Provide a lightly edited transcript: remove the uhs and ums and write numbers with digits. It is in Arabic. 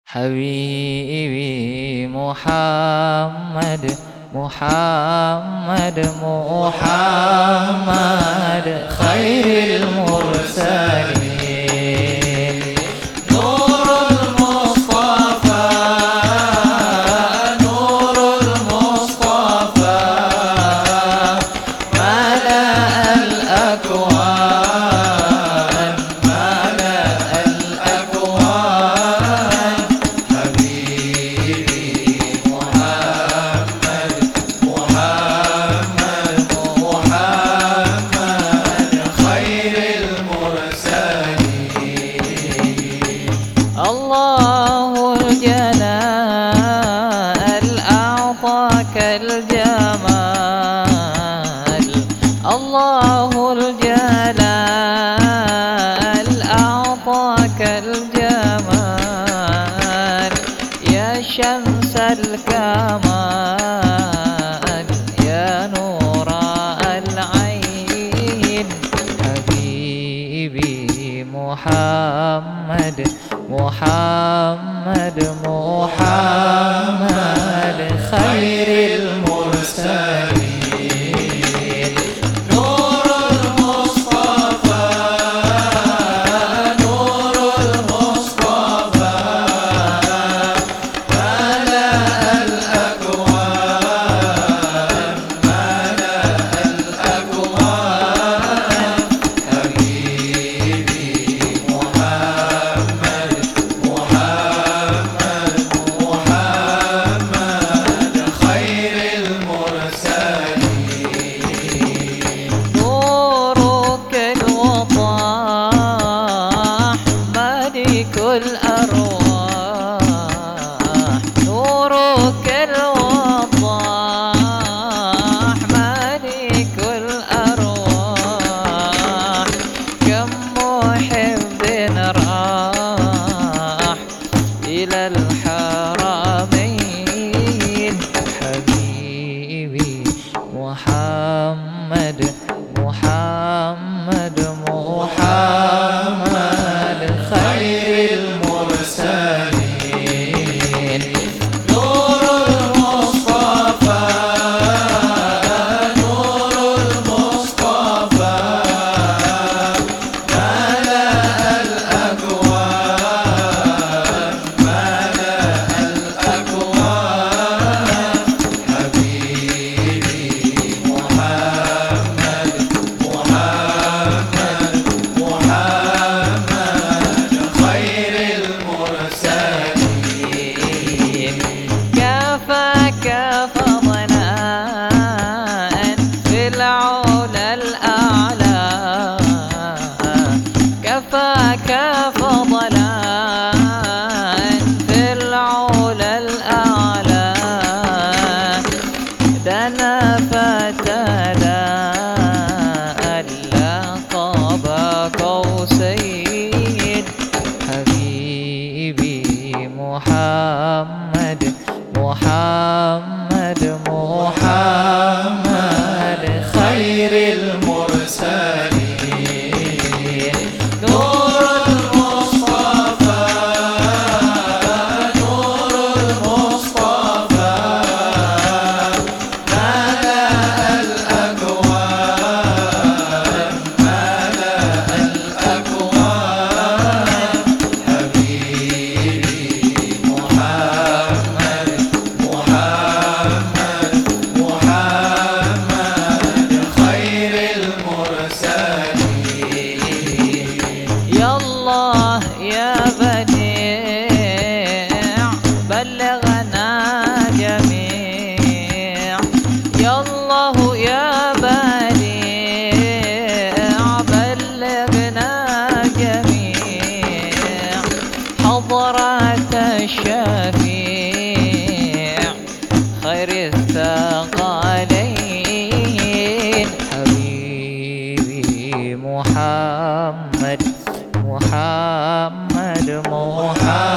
حبيبي محمد محمد محمد خير المرسلين. نور المصطفى نور المصطفى ملأ الأكوان ملأ الأكوان. حبيبي محمد محمد محمد خير المرسلين. الله الجلال أعطاك الجمال الله الجلال أعطاك الجمال يا شمس الكمال يا نور العين. حبيبي محمد محمد محمد خير المرسلين. نور المصطفى نور المصطفى ملأ الأكوان ملأ الأكوان. حبيبي محمد محمد محمد خير المرسلين. نورك الوضاح ملك الأرواح نورك الوضاح ملك الأرواح. كم محب راح إلى الحرمين. حبيبي محمد محمد محمد خير المرسلين. نور المصطفى نور المصطفى ملأ الأكوان ملأ الأكوان. حبيبي محمد محمد محمد خير المرسلين. كفاك فضلاء في العلا الأعلى كفاك فضلاء في العلا الأعلى. دنا فتلا ألا قاب قوسين. حبيبي محمد محمد محمد خير المرسلين. نور المصطفى نور المصطفى ملأ الأكوان ملأ الأكوان. حبيبي محمد محمد محمد خير المرسلين. يا الله يا بديع بلغنا جميع. يا الله يا بديع بلغنا جميع. حضرة الشفيع خير الثقلين. حبيبي محمد محمد محمد